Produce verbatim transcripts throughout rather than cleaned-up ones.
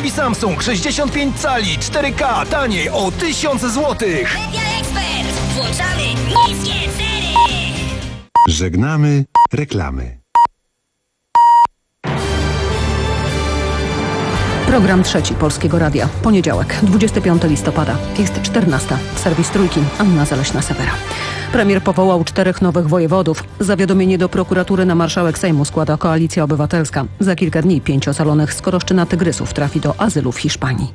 T V Samsung sześćdziesiąt pięć cali cztery K taniej o tysiąc złotych. Media Expert. Włączamy niskie ceny. Żegnamy reklamy. Program trzeci Polskiego Radia. Poniedziałek, dwudziestego piątego listopada. Jest czternasta. Serwis Trójki. Anna Zaleśna-Severa. Premier powołał czterech nowych wojewodów. Zawiadomienie do prokuratury na marszałek Sejmu składa Koalicja Obywatelska. Za kilka dni pięć ocalonych z Koroszczyna Tygrysów trafi do azylu w Hiszpanii.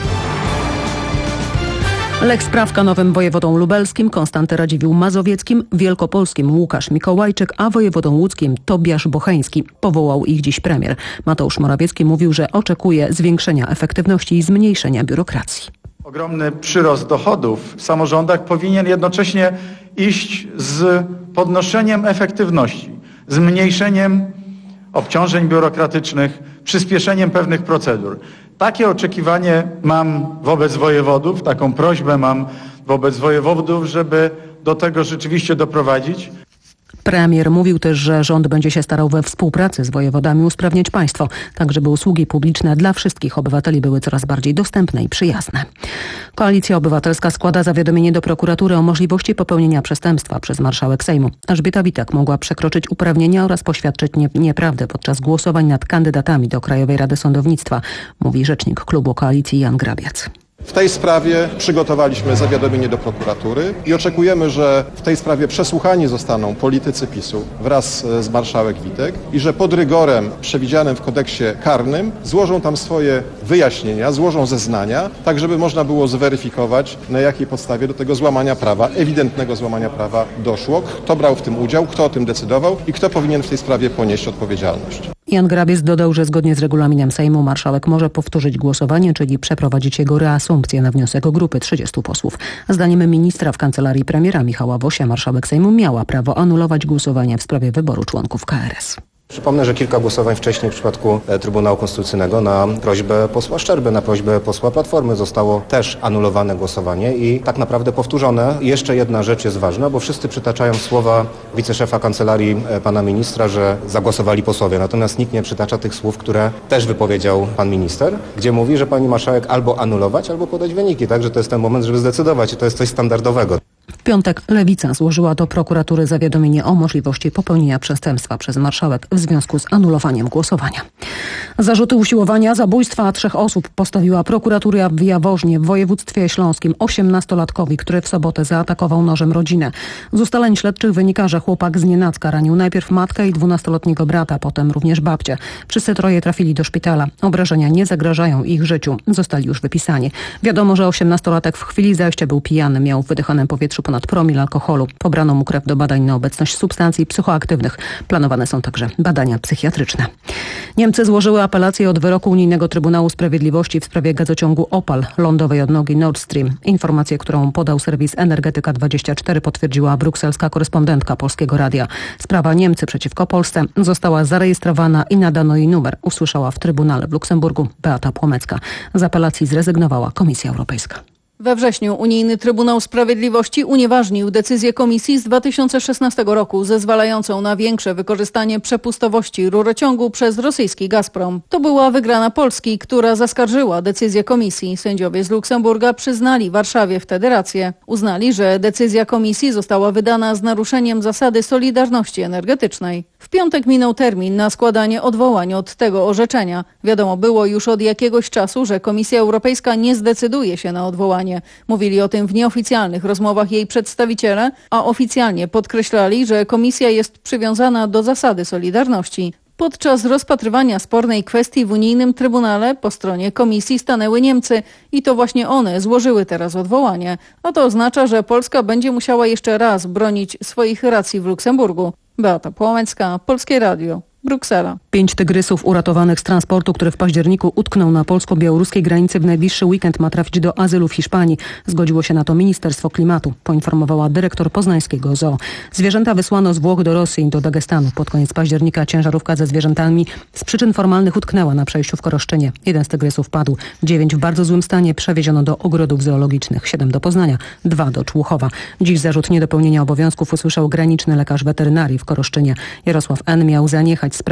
Lech Sprawka nowym wojewodom lubelskim, Konstanty Radziwiłł mazowieckim, wielkopolskim Łukasz Mikołajczyk, a wojewodą łódzkim Tobiasz Bocheński. Powołał ich dziś premier. Mateusz Morawiecki mówił, że oczekuje zwiększenia efektywności i zmniejszenia biurokracji. Ogromny przyrost dochodów w samorządach powinien jednocześnie iść z podnoszeniem efektywności, zmniejszeniem obciążeń biurokratycznych, przyspieszeniem pewnych procedur. Takie oczekiwanie mam wobec wojewodów, taką prośbę mam wobec wojewodów, żeby do tego rzeczywiście doprowadzić. Premier mówił też, że rząd będzie się starał we współpracy z wojewodami usprawniać państwo, tak żeby usługi publiczne dla wszystkich obywateli były coraz bardziej dostępne i przyjazne. Koalicja Obywatelska składa zawiadomienie do prokuratury o możliwości popełnienia przestępstwa przez marszałek Sejmu. Elżbieta Witek mogła przekroczyć uprawnienia oraz poświadczyć nie, nieprawdę podczas głosowań nad kandydatami do Krajowej Rady Sądownictwa, mówi rzecznik klubu Koalicji Jan Grabiec. W tej sprawie przygotowaliśmy zawiadomienie do prokuratury i oczekujemy, że w tej sprawie przesłuchani zostaną politycy PiSu wraz z marszałek Witek i że pod rygorem przewidzianym w kodeksie karnym złożą tam swoje wyjaśnienia, złożą zeznania, tak żeby można było zweryfikować, na jakiej podstawie do tego złamania prawa, ewidentnego złamania prawa doszło, kto brał w tym udział, kto o tym decydował i kto powinien w tej sprawie ponieść odpowiedzialność. Jan Grabiec dodał, że zgodnie z regulaminem Sejmu marszałek może powtórzyć głosowanie, czyli przeprowadzić jego reasumpcję na wniosek grupy trzydziestu posłów. Zdaniem ministra w kancelarii premiera Michała Wosia marszałek Sejmu miała prawo anulować głosowanie w sprawie wyboru członków K R S. Przypomnę, że kilka głosowań wcześniej w przypadku Trybunału Konstytucyjnego na prośbę posła Szczerby, na prośbę posła Platformy zostało też anulowane głosowanie i tak naprawdę powtórzone. Jeszcze jedna rzecz jest ważna, bo wszyscy przytaczają słowa wiceszefa kancelarii pana ministra, że zagłosowali posłowie. Natomiast nikt nie przytacza tych słów, które też wypowiedział pan minister, gdzie mówi, że pani marszałek albo anulować, albo podać wyniki. Także to jest ten moment, żeby zdecydować i to jest coś standardowego. W piątek Lewica złożyła do prokuratury zawiadomienie o możliwości popełnienia przestępstwa przez marszałek w związku z anulowaniem głosowania. Zarzuty usiłowania zabójstwa trzech osób postawiła prokuratura w Jaworznie w województwie śląskim osiemnastolatkowi, który w sobotę zaatakował nożem rodzinę. Z ustaleń śledczych wynika, że chłopak znienacka ranił najpierw matkę i dwunastoletniego brata, potem również babcię. Wszyscy troje trafili do szpitala. Obrażenia nie zagrażają ich życiu. Zostali już wypisani. Wiadomo, że osiemnastolatek w chwili zajścia był pijany, miał w wydychanym powietrzu ponad promil alkoholu. Pobrano mu krew do badań na obecność substancji psychoaktywnych. Planowane są także badania psychiatryczne. Niemcy złożyły apelację od wyroku Unijnego Trybunału Sprawiedliwości w sprawie gazociągu Opal, lądowej odnogi Nord Stream. Informację, którą podał serwis Energetyka dwadzieścia cztery, potwierdziła brukselska korespondentka Polskiego Radia. Sprawa Niemcy przeciwko Polsce została zarejestrowana i nadano jej numer, usłyszała w Trybunale w Luksemburgu Beata Płomecka. Z apelacji zrezygnowała Komisja Europejska. We wrześniu Unijny Trybunał Sprawiedliwości unieważnił decyzję Komisji z dwa tysiące szesnastego roku zezwalającą na większe wykorzystanie przepustowości rurociągu przez rosyjski Gazprom. To była wygrana Polski, która zaskarżyła decyzję Komisji. Sędziowie z Luksemburga przyznali Warszawie wtedy rację. Uznali, że decyzja Komisji została wydana z naruszeniem zasady solidarności energetycznej. W piątek minął termin na składanie odwołań od tego orzeczenia. Wiadomo było już od jakiegoś czasu, że Komisja Europejska nie zdecyduje się na odwołanie. Mówili o tym w nieoficjalnych rozmowach jej przedstawiciele, a oficjalnie podkreślali, że Komisja jest przywiązana do zasady solidarności. Podczas rozpatrywania spornej kwestii w Unijnym Trybunale po stronie Komisji stanęły Niemcy i to właśnie one złożyły teraz odwołanie. A to oznacza, że Polska będzie musiała jeszcze raz bronić swoich racji w Luksemburgu. Beata Płomecka, Polskie Radio. Bruksela. Pięć tygrysów uratowanych z transportu, który w październiku utknął na polsko-białoruskiej granicy, w najbliższy weekend ma trafić do azylu w Hiszpanii. Zgodziło się na to Ministerstwo Klimatu, poinformowała dyrektor poznańskiego zoo. Zwierzęta wysłano z Włoch do Rosji i do Dagestanu. Pod koniec października ciężarówka ze zwierzętami z przyczyn formalnych utknęła na przejściu w Koroszczynie. Jeden z tygrysów padł. Dziewięć w bardzo złym stanie przewieziono do ogrodów zoologicznych. Siedem do Poznania, dwa do Człuchowa. Dziś zarzut niedopełnienia obowiązków usłyszał graniczny lekarz weterynarii w Koroszczynie. Jarosław N. miał zaniechać sprawdzenia stanu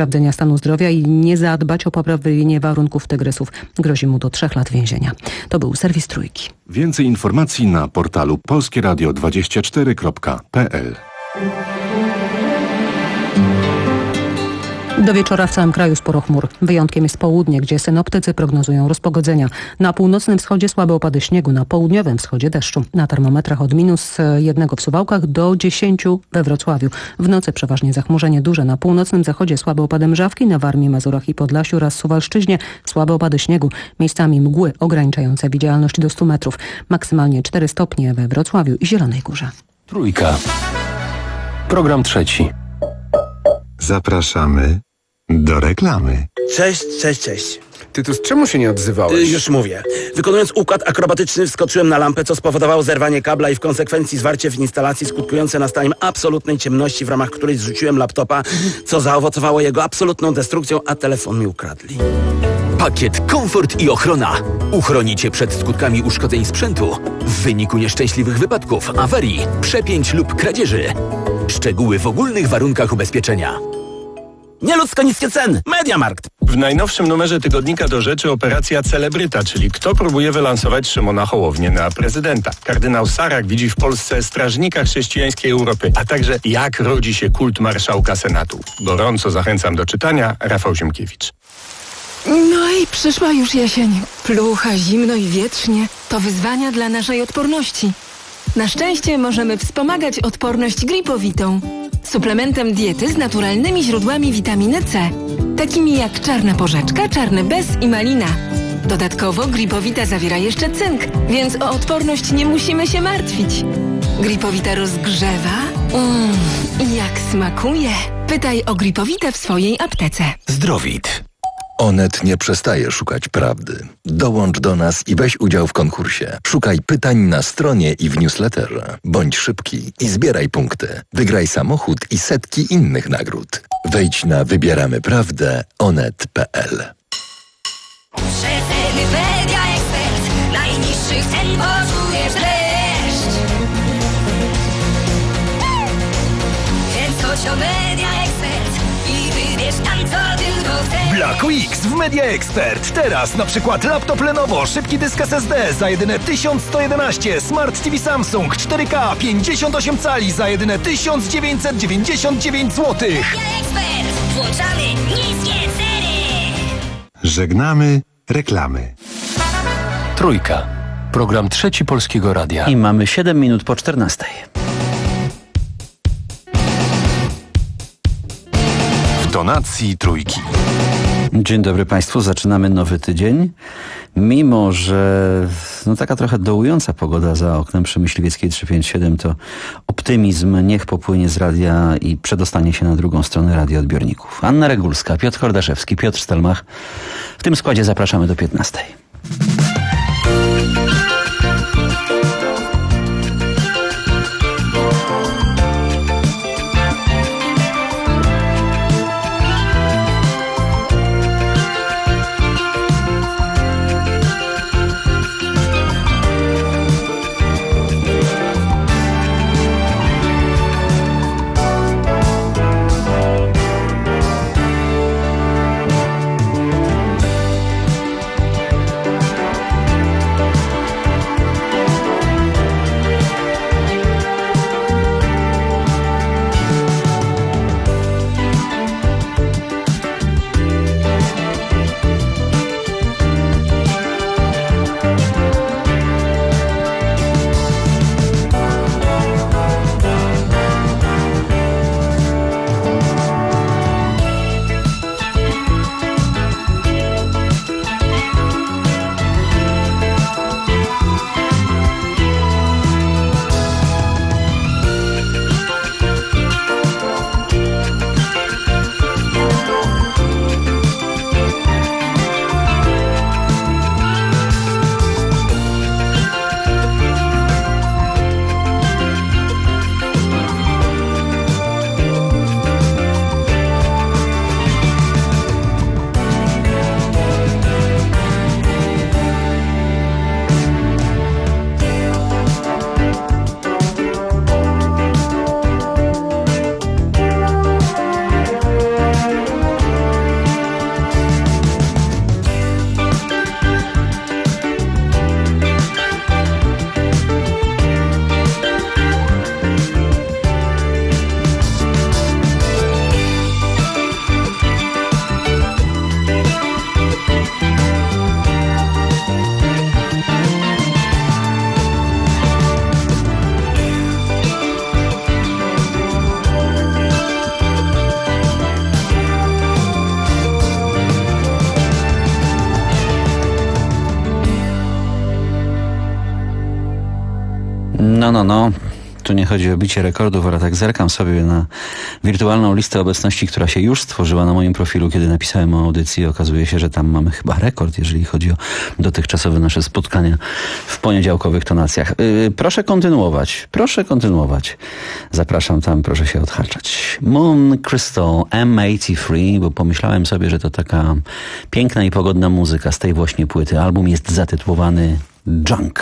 stanu zdrowia i nie zadbać o poprawienie warunków tygrysów. Grozi mu do trzech lat więzienia. To był serwis Trójki. Więcej informacji na portalu polskie radio dwadzieścia cztery kropka p l. Do wieczora w całym kraju sporo chmur. Wyjątkiem jest południe, gdzie synoptycy prognozują rozpogodzenia. Na północnym wschodzie słabe opady śniegu, na południowym wschodzie deszczu. Na termometrach od minus jednego w Suwałkach do dziesięciu we Wrocławiu. W nocy przeważnie zachmurzenie duże. Na północnym zachodzie słabe opady mrzawki, na Warmii, Mazurach i Podlasiu oraz Suwalszczyźnie słabe opady śniegu. Miejscami mgły ograniczające widzialność do stu metrów. Maksymalnie cztery stopnie we Wrocławiu i Zielonej Górze. Trójka. Program trzeci. Zapraszamy do reklamy. Cześć, cześć, cześć. Tytus, czemu się nie odzywałeś? Y, już mówię. Wykonując układ akrobatyczny wskoczyłem na lampę, co spowodowało zerwanie kabla i w konsekwencji zwarcie w instalacji skutkujące nastaniem absolutnej ciemności, w ramach której zrzuciłem laptopa, co zaowocowało jego absolutną destrukcją, a telefon mi ukradli. Pakiet komfort i ochrona. Uchroni Cię przed skutkami uszkodzeń sprzętu w wyniku nieszczęśliwych wypadków, awarii, przepięć lub kradzieży. Szczegóły w ogólnych warunkach ubezpieczenia. Nieludzko niskie ceny. Mediamarkt. W najnowszym numerze tygodnika Do Rzeczy operacja Celebryta, czyli kto próbuje wylansować Szymona Hołownię na prezydenta. Kardynał Sarak widzi w Polsce strażnika chrześcijańskiej Europy, a także jak rodzi się kult marszałka Senatu. Gorąco zachęcam do czytania. Rafał Ziemkiewicz. No i przyszła już jesień. Plucha, zimno i wietrznie. To wyzwania dla naszej odporności. Na szczęście możemy wspomagać odporność Gripowitą. Suplementem diety z naturalnymi źródłami witaminy C, takimi jak czarna porzeczka, czarny bez i malina. Dodatkowo Gripowita zawiera jeszcze cynk, więc o odporność nie musimy się martwić. Gripowita rozgrzewa. Mmm, i jak smakuje. Pytaj o Gripowitę w swojej aptece. Zdrowit. Onet nie przestaje szukać prawdy. Dołącz do nas i weź udział w konkursie. Szukaj pytań na stronie i w newsletterze. Bądź szybki i zbieraj punkty. Wygraj samochód i setki innych nagród. Wejdź na wybieramy prawdę onet kropka p l. Przeceny Media Expert. Najniższych cen poczujesz dreszcz. Więc chodź o Media Expert i wybierz tam, co tylko chcesz. Black Weeks w Media Expert. Teraz na przykład laptop Lenovo, szybki dysk S S D za jedyne tysiąc sto jedenaście, Smart T V Samsung cztery K pięćdziesiąt osiem cali za jedyne tysiąc dziewięćset dziewięćdziesiąt dziewięć złotych. Media Expert. Włączamy niskie ceny. Żegnamy reklamy. Trójka. Program trzeci Polskiego Radia. I mamy siedem minut po czternastej. W tonacji Trójki. Dzień dobry Państwu, zaczynamy nowy tydzień. Mimo że no taka trochę dołująca pogoda za oknem przy Myśliwieckiej trzysta pięćdziesiąt siedem, to optymizm niech popłynie z radia i przedostanie się na drugą stronę radioodbiorników. Anna Regulska, Piotr Hordaszewski, Piotr Stelmach. W tym składzie zapraszamy do piętnastej. No, no, no. Tu nie chodzi o bicie rekordów, ale tak zerkam sobie na wirtualną listę obecności, która się już stworzyła na moim profilu, kiedy napisałem o audycji. Okazuje się, że tam mamy chyba rekord, jeżeli chodzi o dotychczasowe nasze spotkania w poniedziałkowych tonacjach. Yy, proszę kontynuować, proszę kontynuować. Zapraszam tam, proszę się odhaczać. Moon Crystal M osiemdziesiąt trzy, bo pomyślałem sobie, że to taka piękna i pogodna muzyka z tej właśnie płyty. Album jest zatytułowany Junk.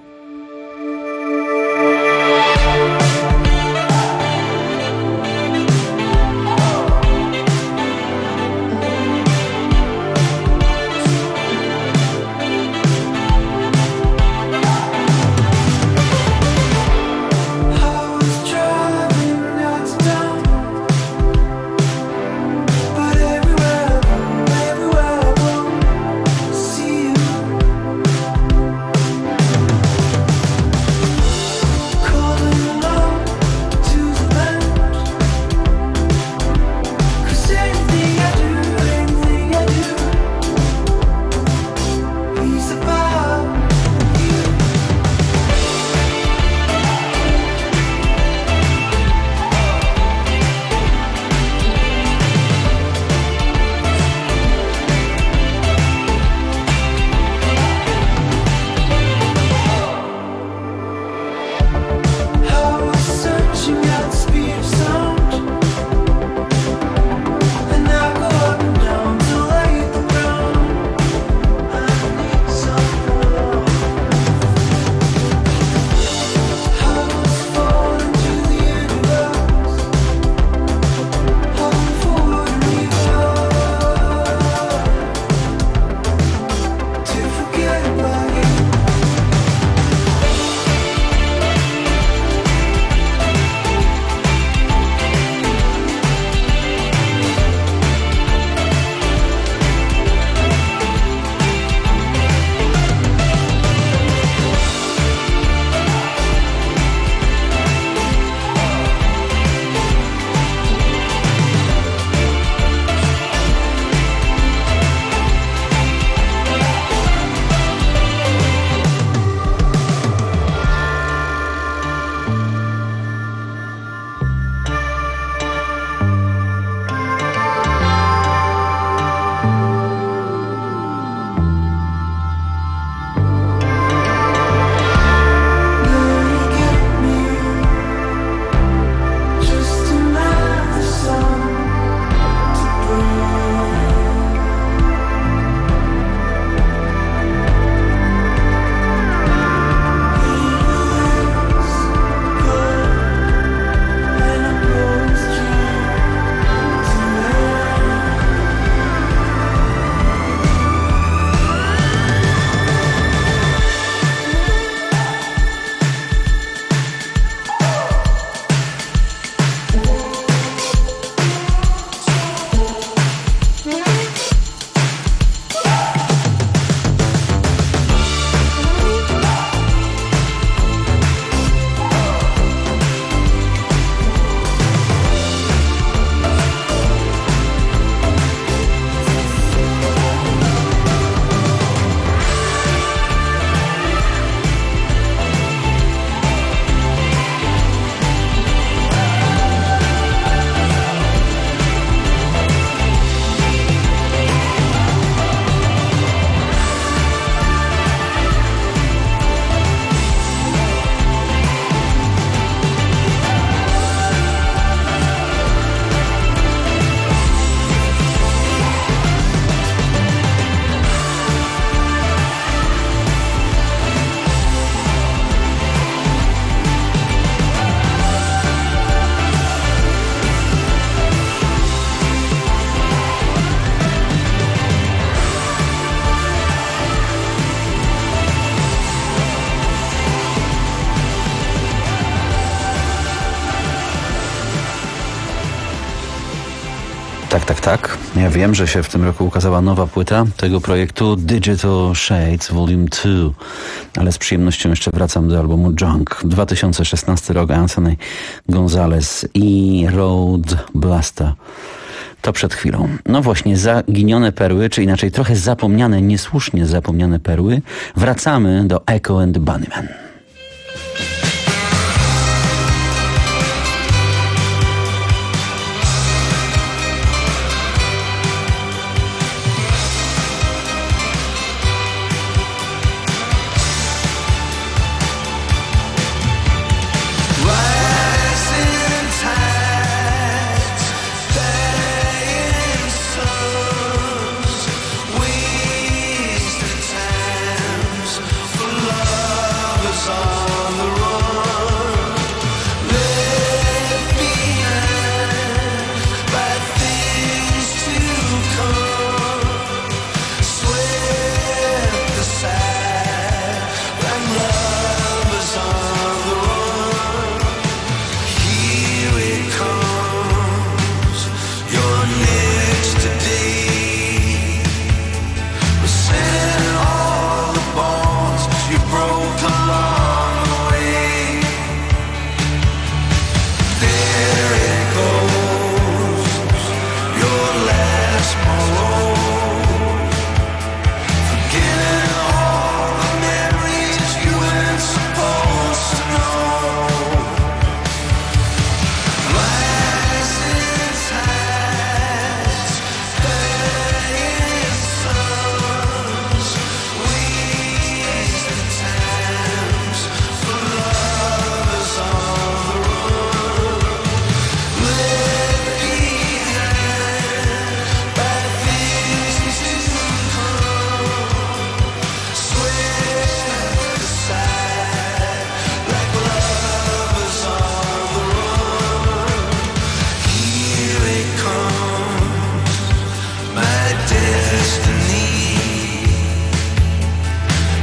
Tak, tak, tak. Ja wiem, że się w tym roku ukazała nowa płyta tego projektu Digital Shades Volume dwa, ale z przyjemnością jeszcze wracam do albumu Junk. dwa tysiące szesnasty rok, Anthony Gonzalez i Road Blaster. To przed chwilą. No właśnie, zaginione perły, czy inaczej trochę zapomniane, niesłusznie zapomniane perły. Wracamy do Echo and the Bunnymen.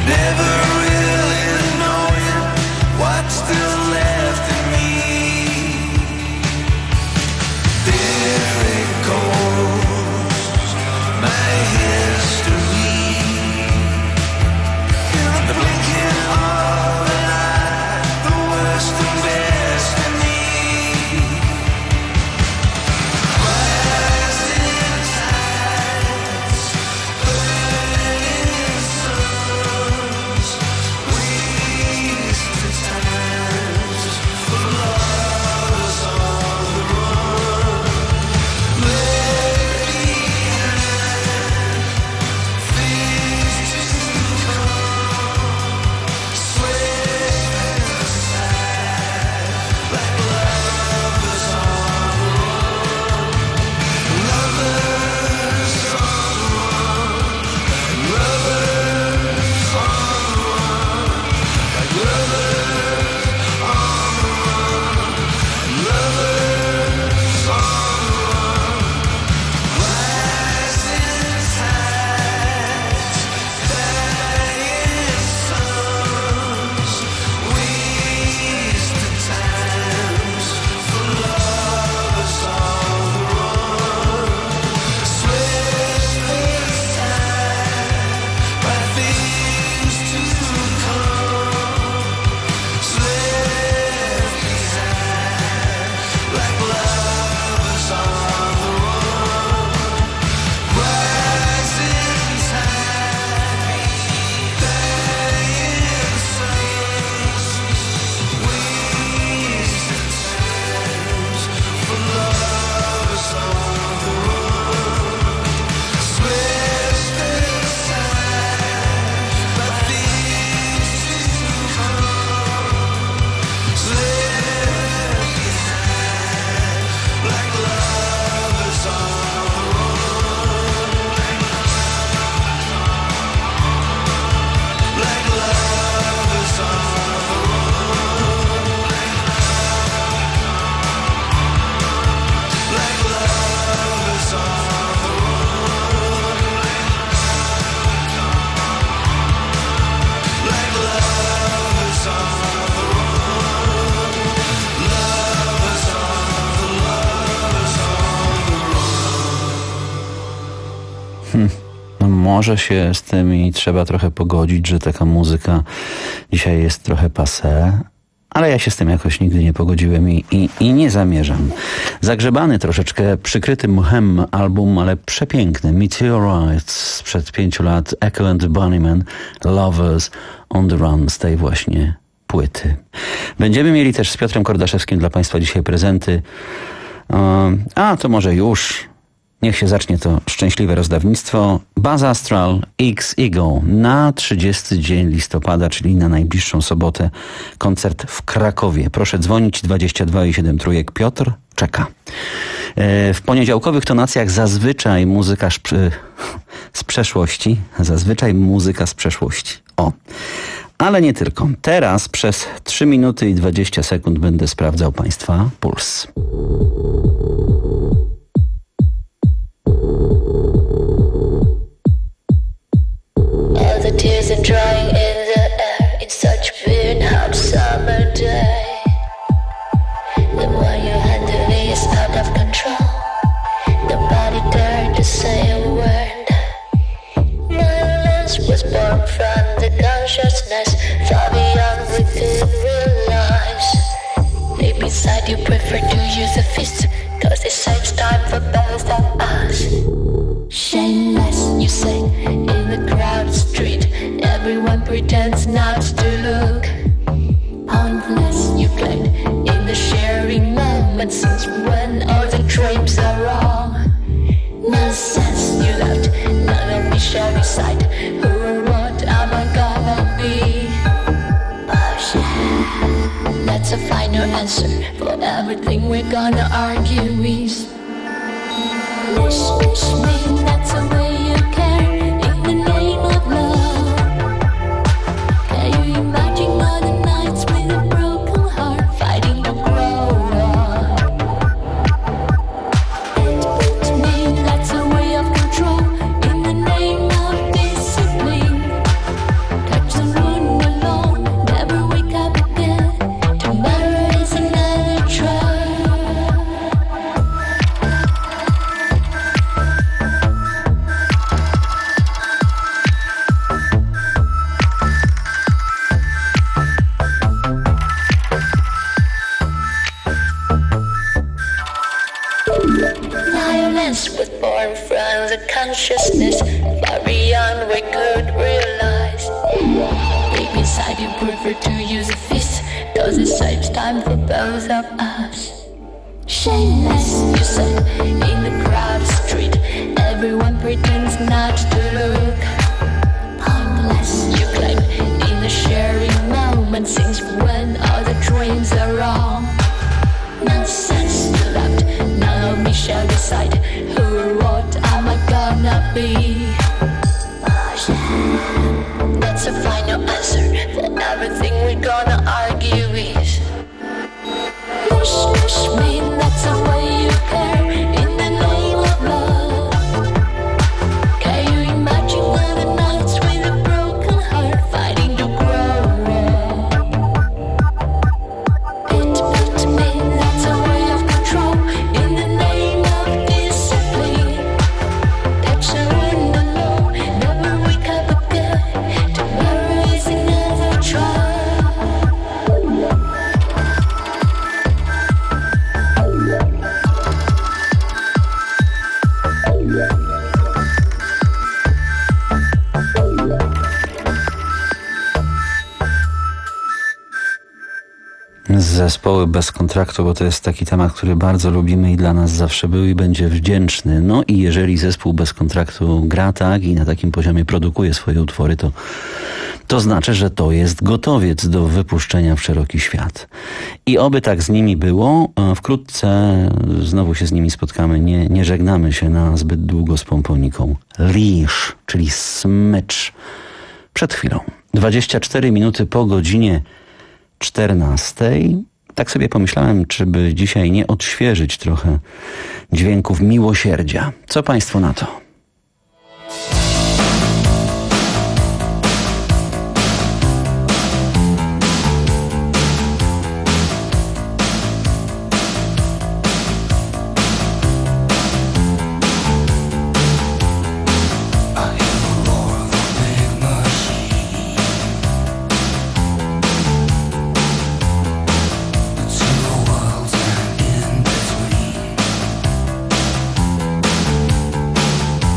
never really knowing what's still left in me. There it goes, my history. In the blinking of an eye, the worst of destiny. Rising tides, burning suns, wasted times for lovers on the run. Left behind, things to come, swept aside like lovers on the run. Lovers on the run, like lovers on the run, like lovers on the run, lovers on the run. Rising tides, dying suns, wasted times for lovers on the run. Swept aside by things to come, left behind like lovers on the run. Rising tide, dying suns, wasted times for lovers on the run. Swept aside by things to come, left behind like lovers on the run. Like lovers on the run. Like lovers on the run. Like lovers on the run. Lovers on the lovers on the run. Hm. No może się z tym i trzeba trochę pogodzić, że taka muzyka dzisiaj jest trochę passé, ale ja się z tym jakoś nigdy nie pogodziłem i, i, i nie zamierzam. Zagrzebany troszeczkę, przykryty mchem album, ale przepiękny, Meteorites sprzed pięciu lat, Echo and the Bunnymen, Lovers on the Run z tej właśnie płyty. Będziemy mieli też z Piotrem Kordaszewskim dla Państwa dzisiaj prezenty. Um, a to może już... Niech się zacznie to szczęśliwe rozdawnictwo. Buzz Astral X Ego na trzydziesty dzień listopada, czyli na najbliższą sobotę. Koncert w Krakowie. Proszę dzwonić dwadzieścia dwa i siedem trójek. Piotr czeka. W poniedziałkowych tonacjach zazwyczaj muzyka szp- z przeszłości. Zazwyczaj muzyka z przeszłości. O. Ale nie tylko. Teraz przez trzy minuty i dwadzieścia sekund będę sprawdzał Państwa puls. All the tears are drying in the air. It's such a weird hot summer day. The one you handle is out of control. Nobody dared to say a word. Violence was born from the consciousness far beyond we could realize. Deep inside you prefer to use a fist, cause it saves time for both of us. Shameless, you say, in the crowded street. Everyone pretends not to look. Pointless, you claim, in the sharing moment. Since when all the dreams are wrong? Nonsense, you left, none of me shall decide. Who or what am I gonna be? Oh yeah, that's a final answer for everything we're gonna argue with. Wish, wish me, that's the way you care in the name of love. Can you imagine all the nights with a broken heart fighting to grow up? It put me, that's a way of control in the name of discipline. Touch the and from the consciousness far beyond we could realize. Deep inside you prefer to use a fist, cause it saves time for both of us. Shameless, you said, in the crowded street, everyone pretends not to look. Harmless, you claim, in the sharing moment, since when all the dreams are wrong. Nonsense, you laughed, now me shall decide, who or what am I gonna be? That's a final answer for everything we're gonna argue with. Push, push me, that's the way you care, in the name of love. Can you imagine other nights with a broken heart fighting to grow? Pit, pit me, that's a way of control, in the name of discipline. That's a window low, never wake up again, tomorrow is another try. Zespoły bez kontraktu, bo to jest taki temat, który bardzo lubimy i dla nas zawsze był i będzie wdzięczny. No i jeżeli zespół bez kontraktu gra tak i na takim poziomie produkuje swoje utwory, to, to znaczy, że to jest gotowiec do wypuszczenia w szeroki świat. I oby tak z nimi było. Wkrótce znowu się z nimi spotkamy. Nie, nie żegnamy się na zbyt długo z Pomponiką. Leash, czyli smycz. Przed chwilą. dwadzieścia cztery minuty po godzinie czternastej. Tak sobie pomyślałem, czy by dzisiaj nie odświeżyć trochę dźwięków miłosierdzia. Co państwo na to? Worlds and in between.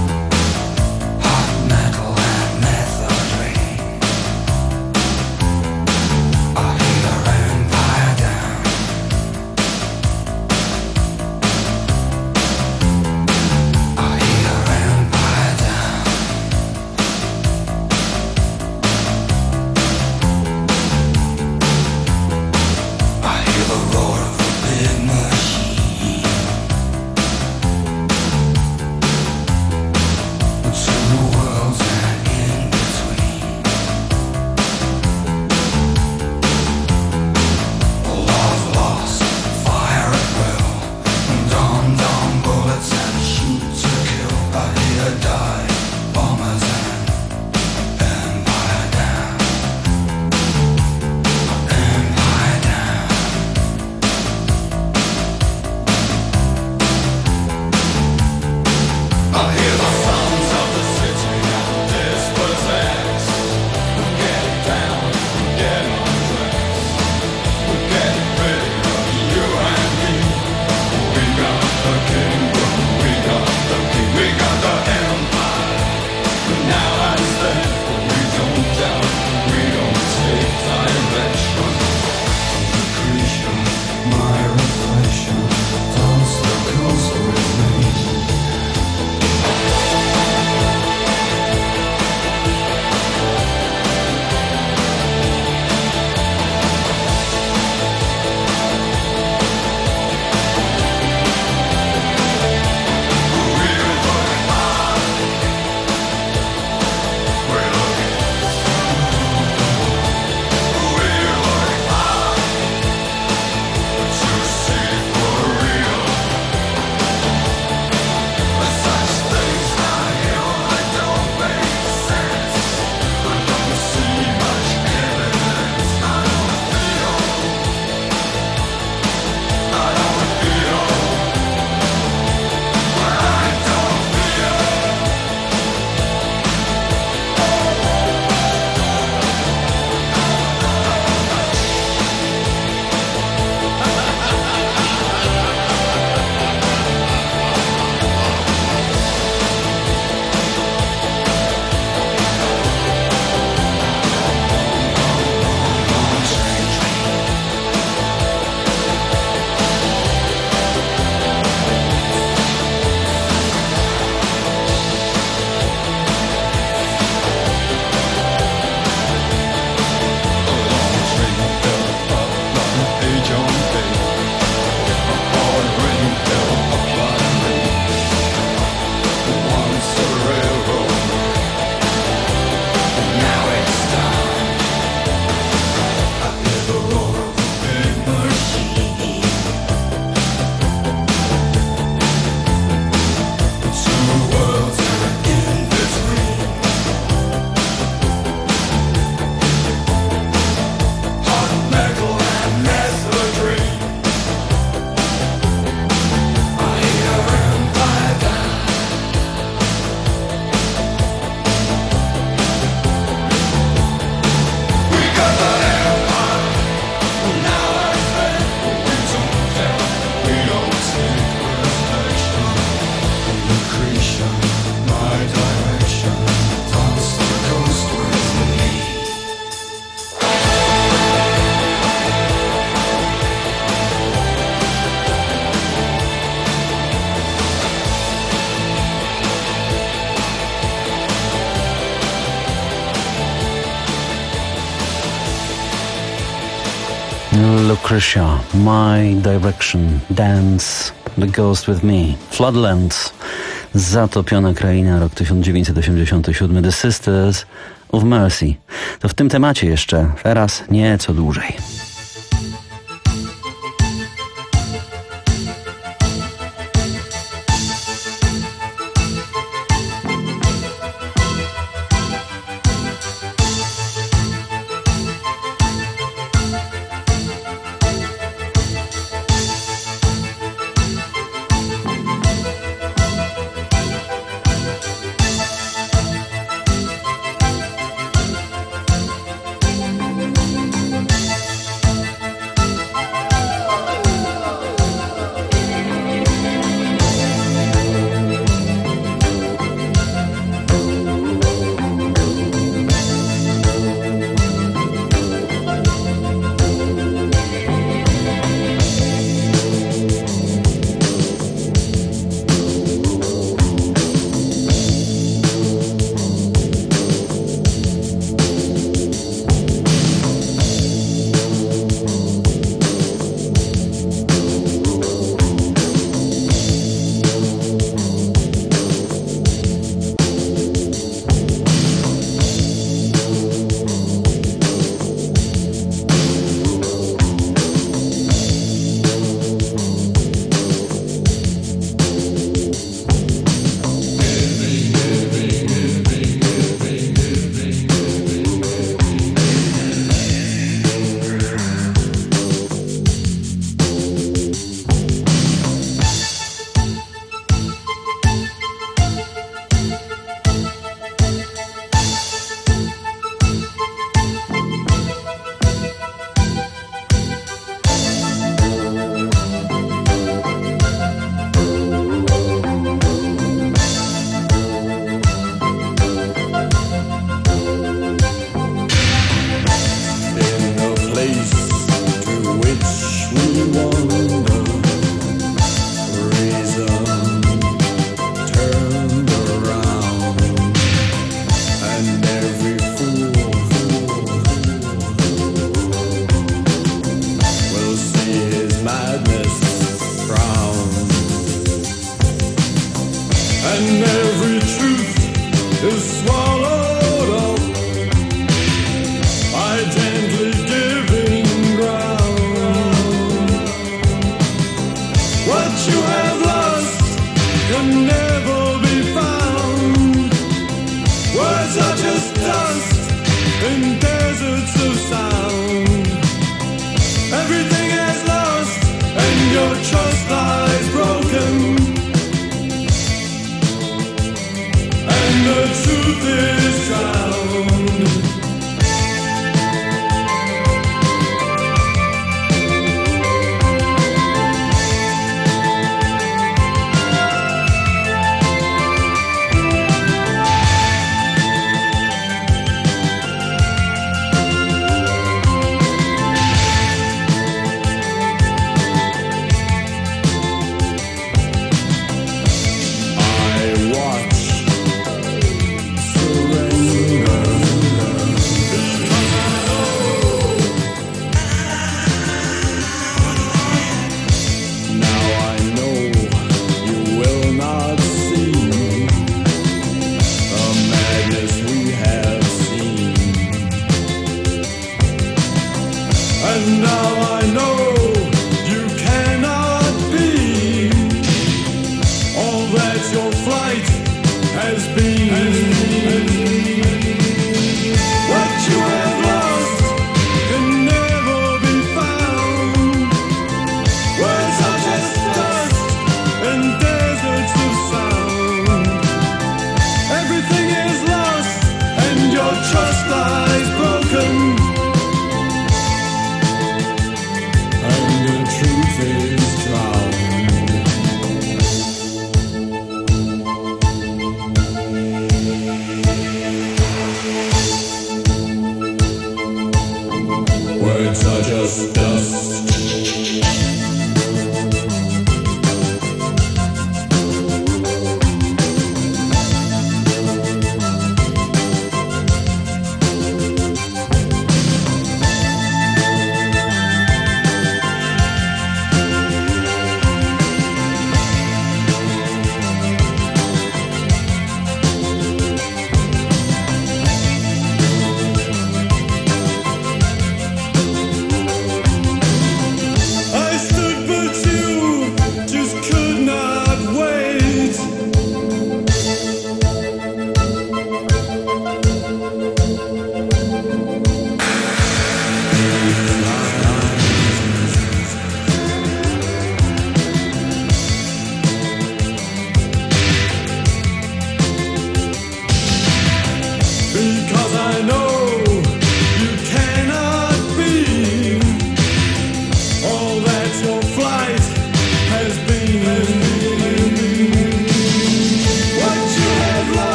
Lucretia, My Direction, Dance, The Ghost With Me, Floodlands, Zatopiona kraina, rok tysiąc dziewięćset osiemdziesiąty siódmy, The Sisters of Mercy. To w tym temacie jeszcze teraz nieco dłużej.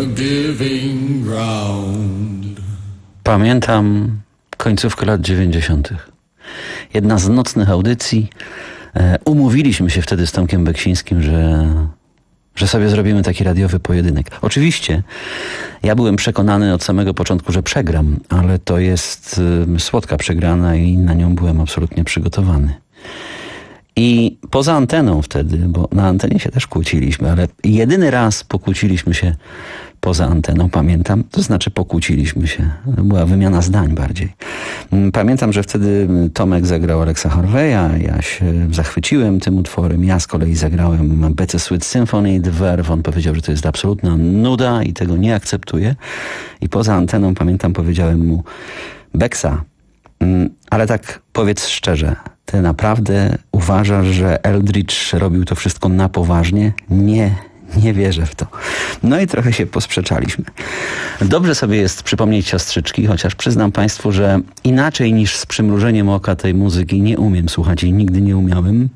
forgiving ground. Pamiętam końcówkę lat dziewięćdziesiątych. Jedna z nocnych audycji. E, umówiliśmy się wtedy z Tomkiem Beksińskim, że, że sobie zrobimy taki radiowy pojedynek. Oczywiście ja byłem przekonany od samego początku, że przegram, ale to jest e, słodka przegrana i na nią byłem absolutnie przygotowany. I poza anteną wtedy, bo na antenie się też kłóciliśmy, ale jedyny raz pokłóciliśmy się poza anteną, pamiętam, to znaczy pokłóciliśmy się. Była wymiana zdań bardziej. Pamiętam, że wtedy Tomek zagrał Alexa Harveya, ja się zachwyciłem tym utworem, ja z kolei zagrałem Better Sweet Symphony, The Verve, on powiedział, że to jest absolutna nuda i tego nie akceptuje. I poza anteną, pamiętam, powiedziałem mu: Beksa, ale tak powiedz szczerze, ty naprawdę uważasz, że Eldridge robił to wszystko na poważnie? Nie, nie wierzę w to. No i trochę się posprzeczaliśmy. Dobrze sobie jest przypomnieć siostrzyczki, chociaż przyznam państwu, że inaczej niż z przymrużeniem oka tej muzyki nie umiem słuchać i nigdy nie umiałem.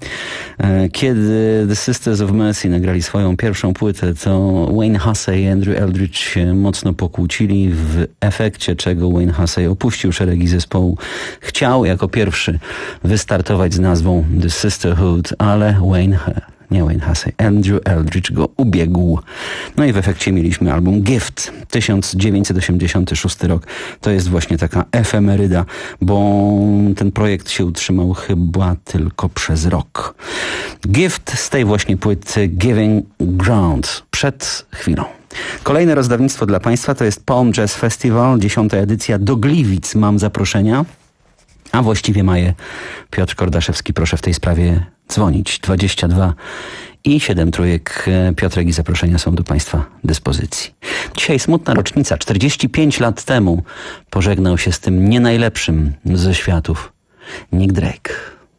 Kiedy The Sisters of Mercy nagrali swoją pierwszą płytę, to Wayne Hussey i Andrew Eldridge się mocno pokłócili, w efekcie czego Wayne Hussey opuścił szeregi zespołu. Chciał jako pierwszy wystartować z nazwą The Sisterhood, ale Wayne Nie Wayne Hussey, Andrew Eldridge go ubiegł. No i w efekcie mieliśmy album Gift, tysiąc dziewięćset osiemdziesiąty szósty rok. To jest właśnie taka efemeryda, bo ten projekt się utrzymał chyba tylko przez rok. Gift z tej właśnie płyty Giving Ground przed chwilą. Kolejne rozdawnictwo dla państwa to jest Palm Jazz Festival, dziesiąta edycja. Do Gliwic mam zaproszenia, a właściwie ma je Piotr Kordaszewski. Proszę w tej sprawie dzwonić. dwadzieścia dwa i siedem trójek. Piotrek i zaproszenia są do państwa dyspozycji. Dzisiaj smutna rocznica. czterdzieści pięć lat temu pożegnał się z tym nie najlepszym ze światów Nick Drake.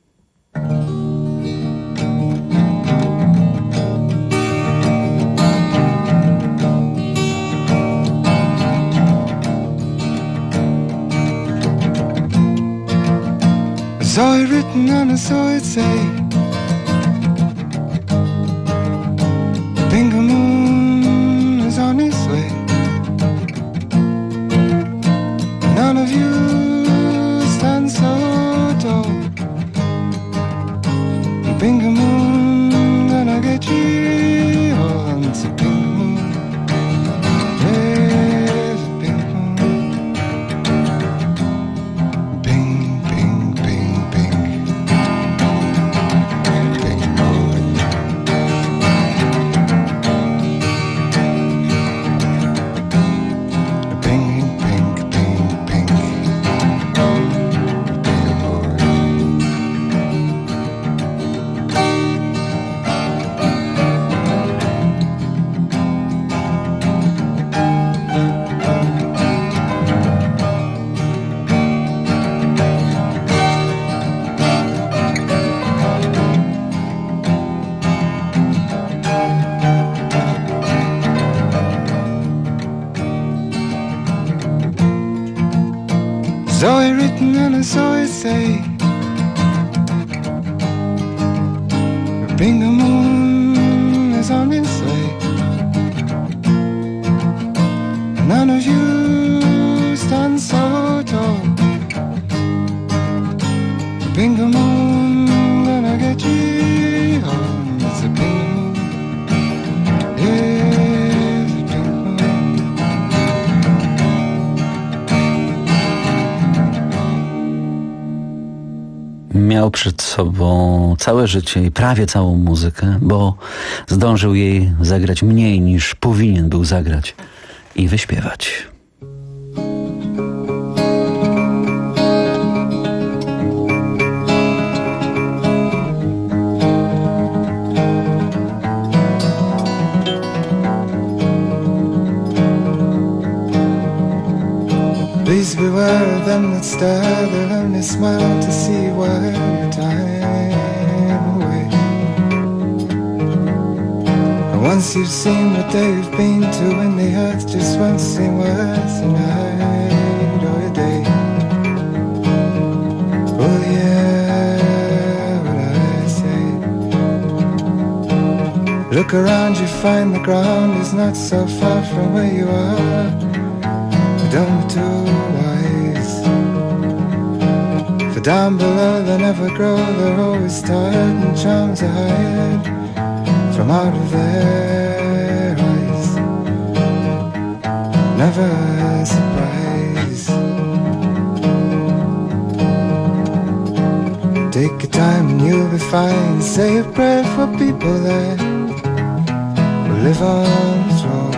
Saw it written and I saw it say, Bingo Moon is on his way. None of you stand so tall. Bingo Moon, gonna get you on to Bingo Moon. Yes, Bingo Moon. Bing, bing, bing. Saw it written and I saw it say, Bingo Moon is on its way. None of you stand so tall. Bingo Moon, gonna get you home. It's a bingo moon. Yeah, it's a bingo moon. Miał przed sobą całe życie i prawie całą muzykę, bo zdążył jej zagrać mniej niż powinien był zagrać i wyśpiewać. Please beware of them that stare, they'll only smile to see you while your time away. And once you've seen what they've been to, and the earth just won't seem worth a night or a day. Oh yeah, what I say. Look look around, you find the ground is not so far from where you are. But don't be too wise, for down below they never grow. They're always tired and charms are hired from out of their eyes. Never a surprise. Take your time and you'll be fine. Say a prayer for people that will live on the throne.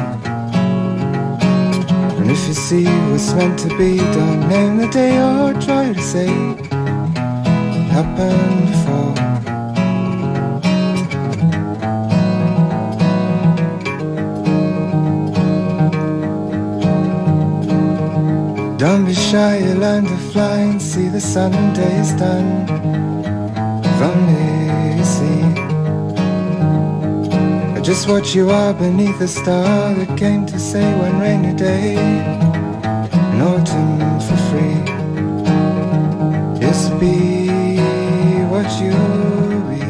And if you see what's meant to be, don't name the day or try to say it happened before. Don't be shy, you learn to fly and see the sun and day is done. If only you see just what you are beneath a star that came to say one rainy day in autumn for free. Just be what you be.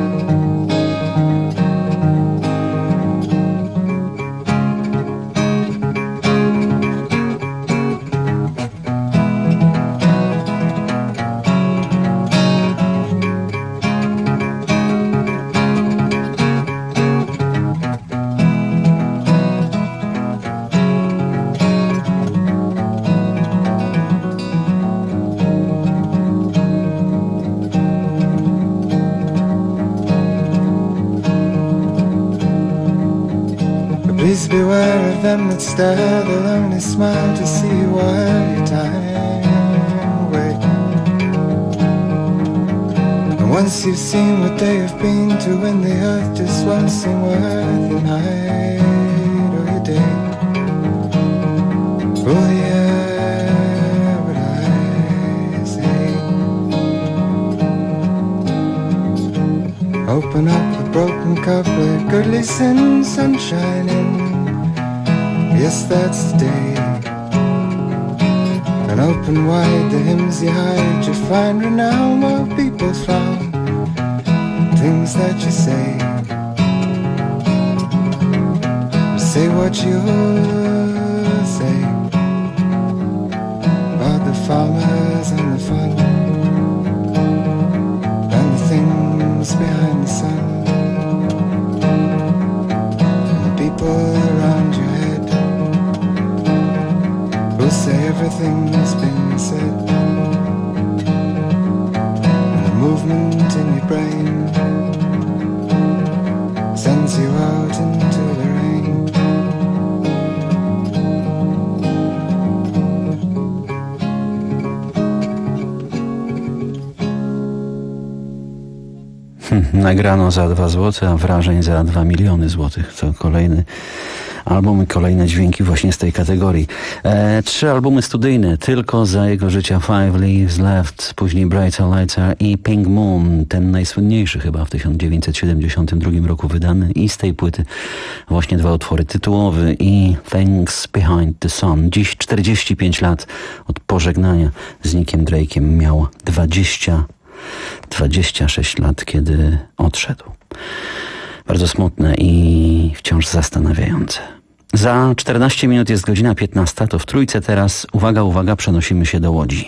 Please beware of them that stare, they'll only smile to see you while your time away. And once you've seen what they have been to, when the earth just won't seem worth your night or your day. Oh yeah, what I say. Open up the broken cup, let good listen, sunshine in. Yes, that's the day. And open wide the hymns you hide. You find renown while people frown. Things that you say, say what you say about the farmers and the fun and the things behind the sun and the people around your head. We'll say everything's been said. And the movement in your brain sends you out into the rain. Nagrano za dwa złote, a wrażeń za dwa miliony złotych. To kolejny album i kolejne dźwięki właśnie z tej kategorii. E, trzy albumy studyjne tylko za jego życia: Five Leaves Left, później Brighter Lighter i Pink Moon, ten najsłynniejszy chyba w tysiąc dziewięćset siedemdziesiątym drugim roku wydany, i z tej płyty właśnie dwa utwory: Tytułowy i Things Behind the Sun. Dziś czterdzieści pięć lat od pożegnania z Nickiem Drake'iem. Miał dwadzieścia, dwadzieścia sześć lat, kiedy odszedł. Bardzo smutne i wciąż zastanawiające. Za czternaście minut jest godzina piętnasta, to w Trójce teraz, uwaga, uwaga, przenosimy się do Łodzi.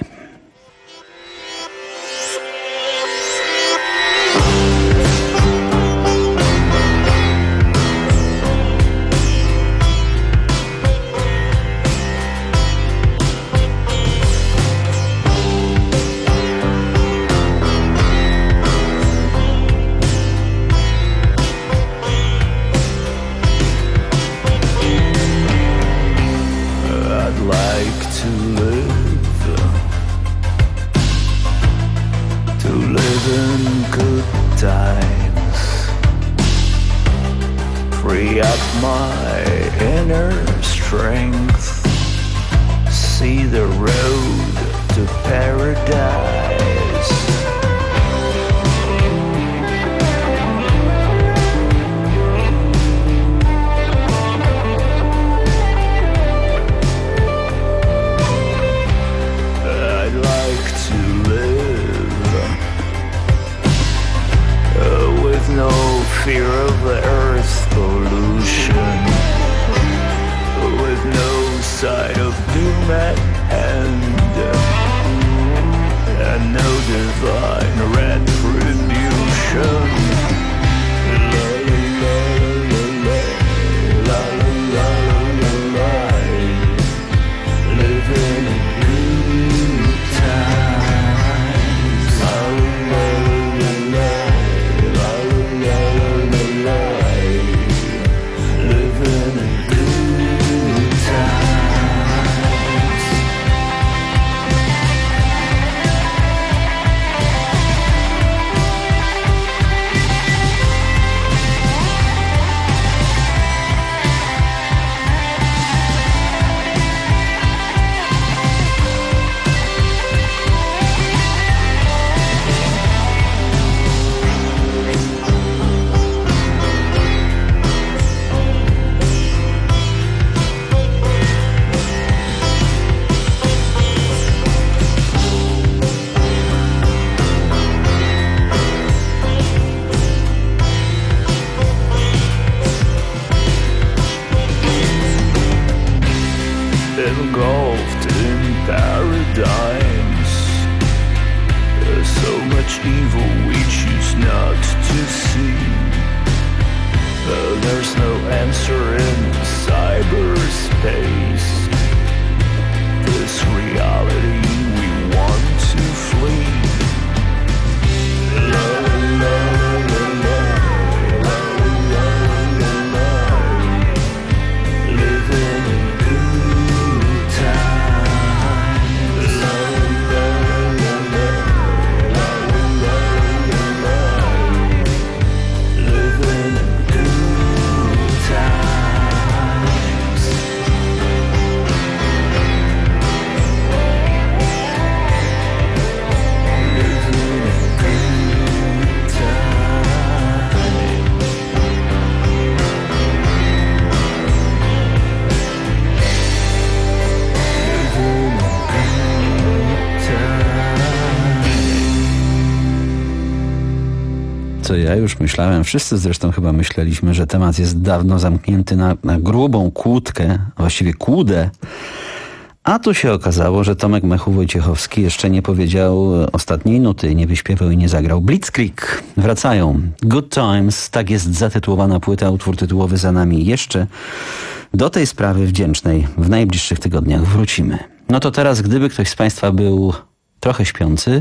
Fear of the earth that hand, and no divine retribution. La la la la la la la, living in good times. La la la la la la la la, living in good times. Engulfed in paradigms, there's so much evil we choose not to see. Uh, there's no answer in cyberspace. This reality we want to flee. La, la, la, la, la, la, la, la, living in good times. La, la, la, la, la, la, la, la, living in good times. Co ja już myślałem, wszyscy zresztą chyba myśleliśmy, że temat jest dawno zamknięty na, na grubą kłódkę, właściwie kłudę. A tu się okazało, że Tomek Mechu-Wojciechowski jeszcze nie powiedział ostatniej nuty, nie wyśpiewał i nie zagrał. Blitzkrieg wracają. Good Times, tak jest zatytułowana płyta, utwór tytułowy za nami. Jeszcze do tej sprawy wdzięcznej w najbliższych tygodniach wrócimy. No to teraz, gdyby ktoś z Państwa był trochę śpiący,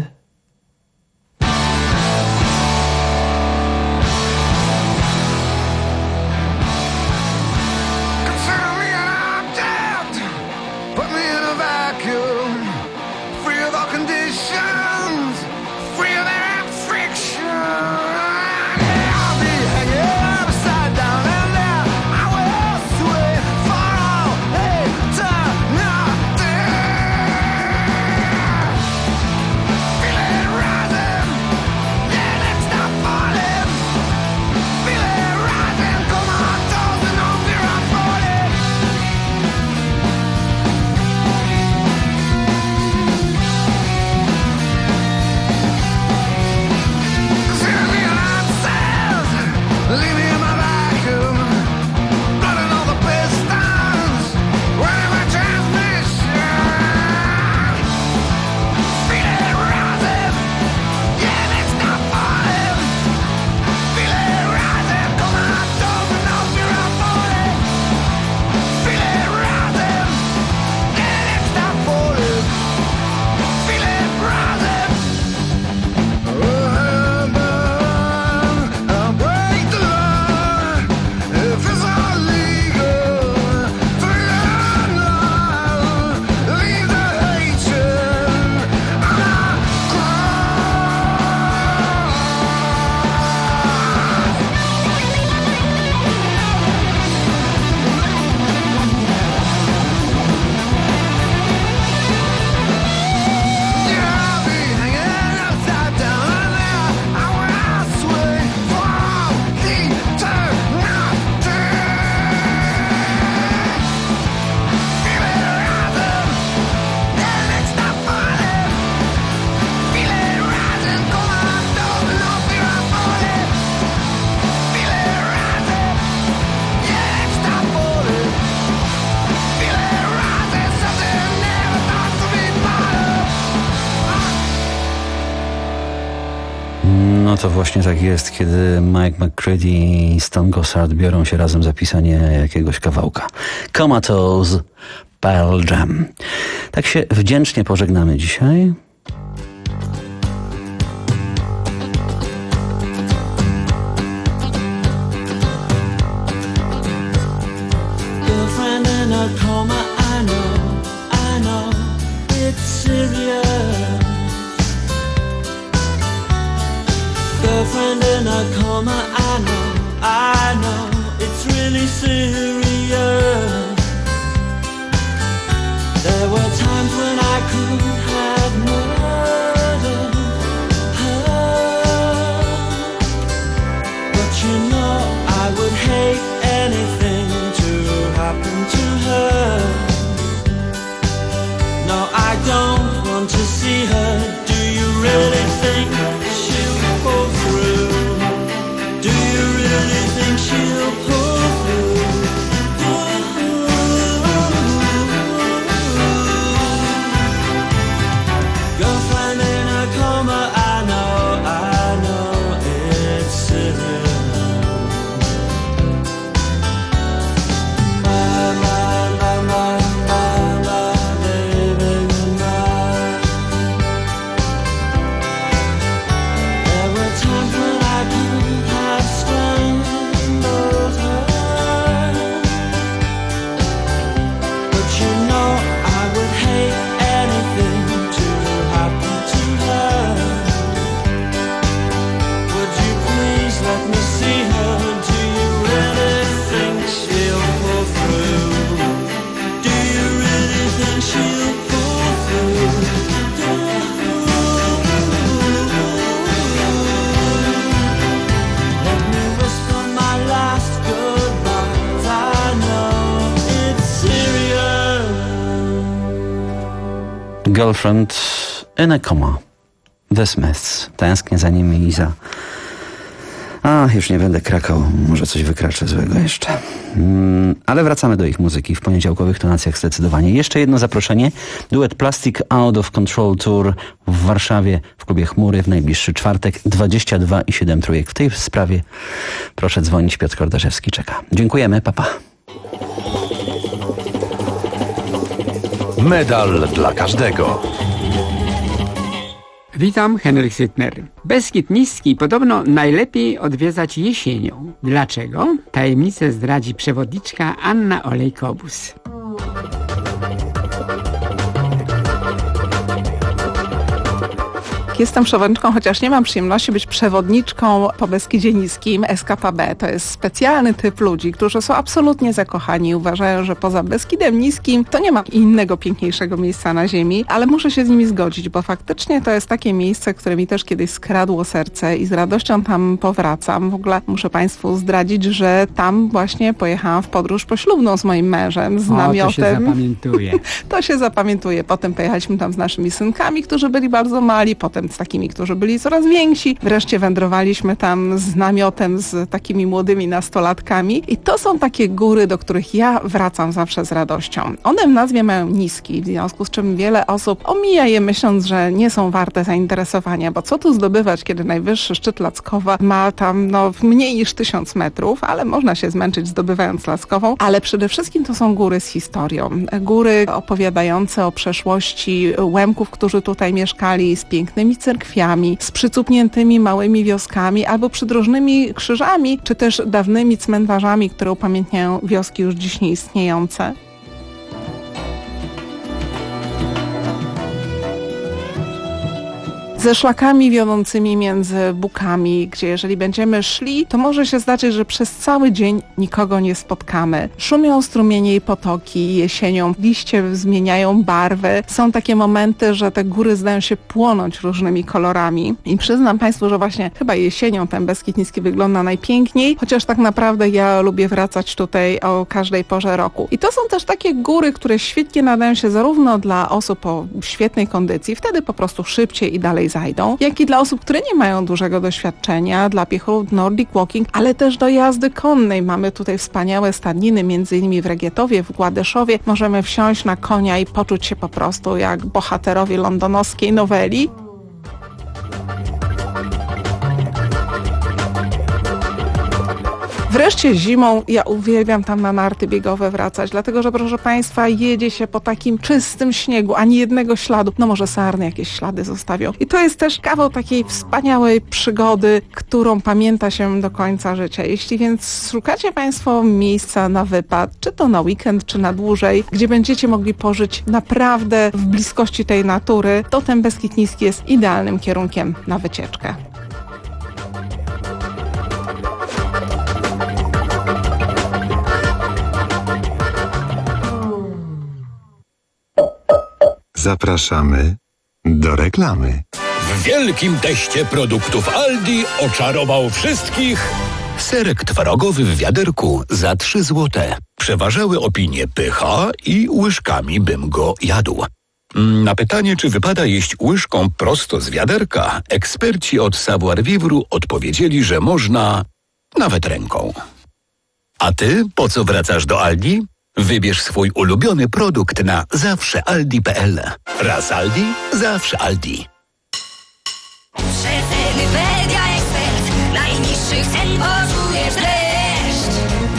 Feel No to właśnie tak jest, kiedy Mike McCready i Stone Gossard biorą się razem za pisanie jakiegoś kawałka. Comatose, Pearl Jam. Tak się wdzięcznie pożegnamy dzisiaj. Girlfriend in a coma, I know, I know, it's serious. Girlfriend in a coma, I know, I know, it's really serious. There were times when I could have murdered her, but you know I would hate anything to happen to her. No, I don't want to see her. Do you really think she'll pull through? Do you really think she'll pull through? Girlfriend in a coma, I know, I know it's serious. My, my, my, my, my, my baby goodnight. There were times when I could have strangled her, but you know I would hate anything to happen to her. Would you please let me see her? Do you really think she'll pull through? Do you really think she'll pull through? Let me whisper my last goodbyes. I know it's serious. Girlfriend in a Coma. The Smiths. Tęsknię za nimi i za... A, już nie będę krakał. Może coś wykraczę złego jeszcze. Mm, ale wracamy do ich muzyki w poniedziałkowych tonacjach zdecydowanie. Jeszcze jedno zaproszenie. Duet Plastic Out of Control Tour w Warszawie w klubie Chmury w najbliższy czwartek dwadzieścia dwa i siedem trójek. W tej sprawie proszę dzwonić. Piotr Kordarzewski czeka. Dziękujemy. Pa, pa. Medal dla każdego. Witam, Henryk Sytner. Beskid Niski podobno najlepiej odwiedzać jesienią. Dlaczego? Tajemnicę zdradzi przewodniczka Anna Olej-Kobus. Jestem przewodniczką, chociaż nie mam przyjemności być przewodniczką po Beskidzie Niskim. S K P B to jest specjalny typ ludzi, którzy są absolutnie zakochani i uważają, że poza Beskidem Niskim to nie ma innego piękniejszego miejsca na ziemi, ale muszę się z nimi zgodzić, bo faktycznie to jest takie miejsce, które mi też kiedyś skradło serce i z radością tam powracam. W ogóle muszę Państwu zdradzić, że tam właśnie pojechałam w podróż poślubną z moim mężem, z o, namiotem. To się zapamiętuje. To się zapamiętuje. Potem pojechaliśmy tam z naszymi synkami, którzy byli bardzo mali, potem z takimi, którzy byli coraz więksi. Wreszcie wędrowaliśmy tam z namiotem, z takimi młodymi nastolatkami. I to są takie góry, do których ja wracam zawsze z radością. One w nazwie mają Niski, w związku z czym wiele osób omija je, myśląc, że nie są warte zainteresowania, bo co tu zdobywać, kiedy najwyższy szczyt Lackowa ma tam no, mniej niż tysiąc metrów, ale można się zmęczyć zdobywając Lackową. Ale przede wszystkim to są góry z historią. Góry opowiadające o przeszłości Łemków, którzy tutaj mieszkali, z pięknymi cerkwiami, z przycupniętymi małymi wioskami albo przydrożnymi krzyżami, czy też dawnymi cmentarzami, które upamiętniają wioski już dziś nieistniejące. Ze szlakami wiodącymi między bukami, gdzie jeżeli będziemy szli, to może się zdarzyć, że przez cały dzień nikogo nie spotkamy. Szumią strumienie i potoki, jesienią liście zmieniają barwy. Są takie momenty, że te góry zdają się płonąć różnymi kolorami. I przyznam Państwu, że właśnie chyba jesienią ten Beskid Niski wygląda najpiękniej, chociaż tak naprawdę ja lubię wracać tutaj o każdej porze roku. I to są też takie góry, które świetnie nadają się zarówno dla osób o świetnej kondycji, wtedy po prostu szybciej i dalej zajdą, jak i dla osób, które nie mają dużego doświadczenia, dla piechurów Nordic Walking, ale też do jazdy konnej. Mamy tutaj wspaniałe stadniny, między innymi w Regietowie, w Gładyszowie. Możemy wsiąść na konia i poczuć się po prostu jak bohaterowie londonowskiej noweli. Wreszcie zimą ja uwielbiam tam na narty biegowe wracać, dlatego że, proszę Państwa, jedzie się po takim czystym śniegu, ani jednego śladu, no może sarny jakieś ślady zostawią. I to jest też kawał takiej wspaniałej przygody, którą pamięta się do końca życia. Jeśli więc szukacie Państwo miejsca na wypad, czy to na weekend, czy na dłużej, gdzie będziecie mogli pożyć naprawdę w bliskości tej natury, to ten Beskid Niski jest idealnym kierunkiem na wycieczkę. Zapraszamy do reklamy. W wielkim teście produktów Aldi oczarował wszystkich serek twarogowy w wiaderku za trzy złote. Przeważały opinie pycha i łyżkami bym go jadł. Na pytanie, czy wypada jeść łyżką prosto z wiaderka, eksperci od Savoir Vivre odpowiedzieli, że można nawet ręką. A ty po co wracasz do Aldi? Wybierz swój ulubiony produkt na zawsze aldi kropka p l. Raz Aldi, zawsze Aldi. Przeceny Media Expert. Najniższych cen poczujesz dreszcz.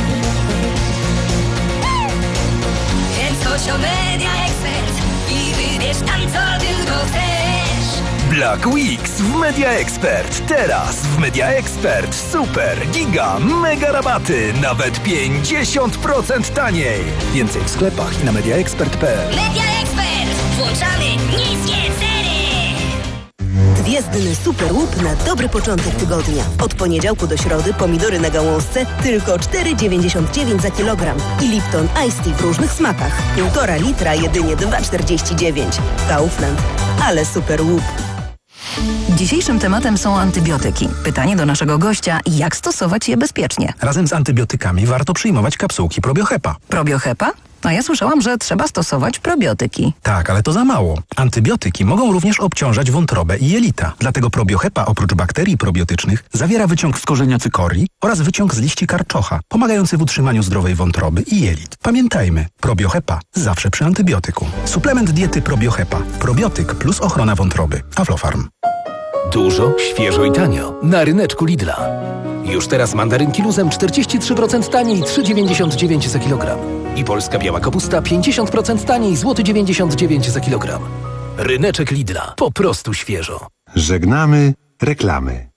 Więc chodź do Media Expert i wybierz tam, co tylko chcesz. Black Weeks w Media Expert. Teraz w Media Expert super, giga, mega rabaty. Nawet pięćdziesiąt procent taniej. Więcej w sklepach i na mediaexpert kropka p l. Media Expert. Włączamy niskie ceny. Dwie zdyny Super Łup na dobry początek tygodnia. Od poniedziałku do środy pomidory na gałązce tylko cztery dziewięćdziesiąt dziewięć za kilogram. I Lipton Ice Tea w różnych smakach. Półtora litra jedynie dwa czterdzieści dziewięć. Kaufland. Ale Super Łup. Dzisiejszym tematem są antybiotyki. Pytanie do naszego gościa, jak stosować je bezpiecznie? Razem z antybiotykami warto przyjmować kapsułki Probiohepa. Probiohepa? A ja słyszałam, że trzeba stosować probiotyki. Tak, ale to za mało. Antybiotyki mogą również obciążać wątrobę i jelita. Dlatego Probiohepa oprócz bakterii probiotycznych zawiera wyciąg z korzenia cykorii oraz wyciąg z liści karczocha, pomagający w utrzymaniu zdrowej wątroby i jelit. Pamiętajmy, Probiohepa zawsze przy antybiotyku. Suplement diety Probiohepa. Probiotyk plus ochrona wątroby. Aflofarm. Dużo, świeżo i tanio. Na ryneczku Lidla. Już teraz mandarynki luzem czterdzieści trzy procent taniej, trzy dziewięćdziesiąt dziewięć za kilogram. I polska biała kapusta pięćdziesiąt procent taniej, złoty dziewięćdziesiąt dziewięć za kilogram. Ryneczek Lidla. Po prostu świeżo. Żegnamy reklamy.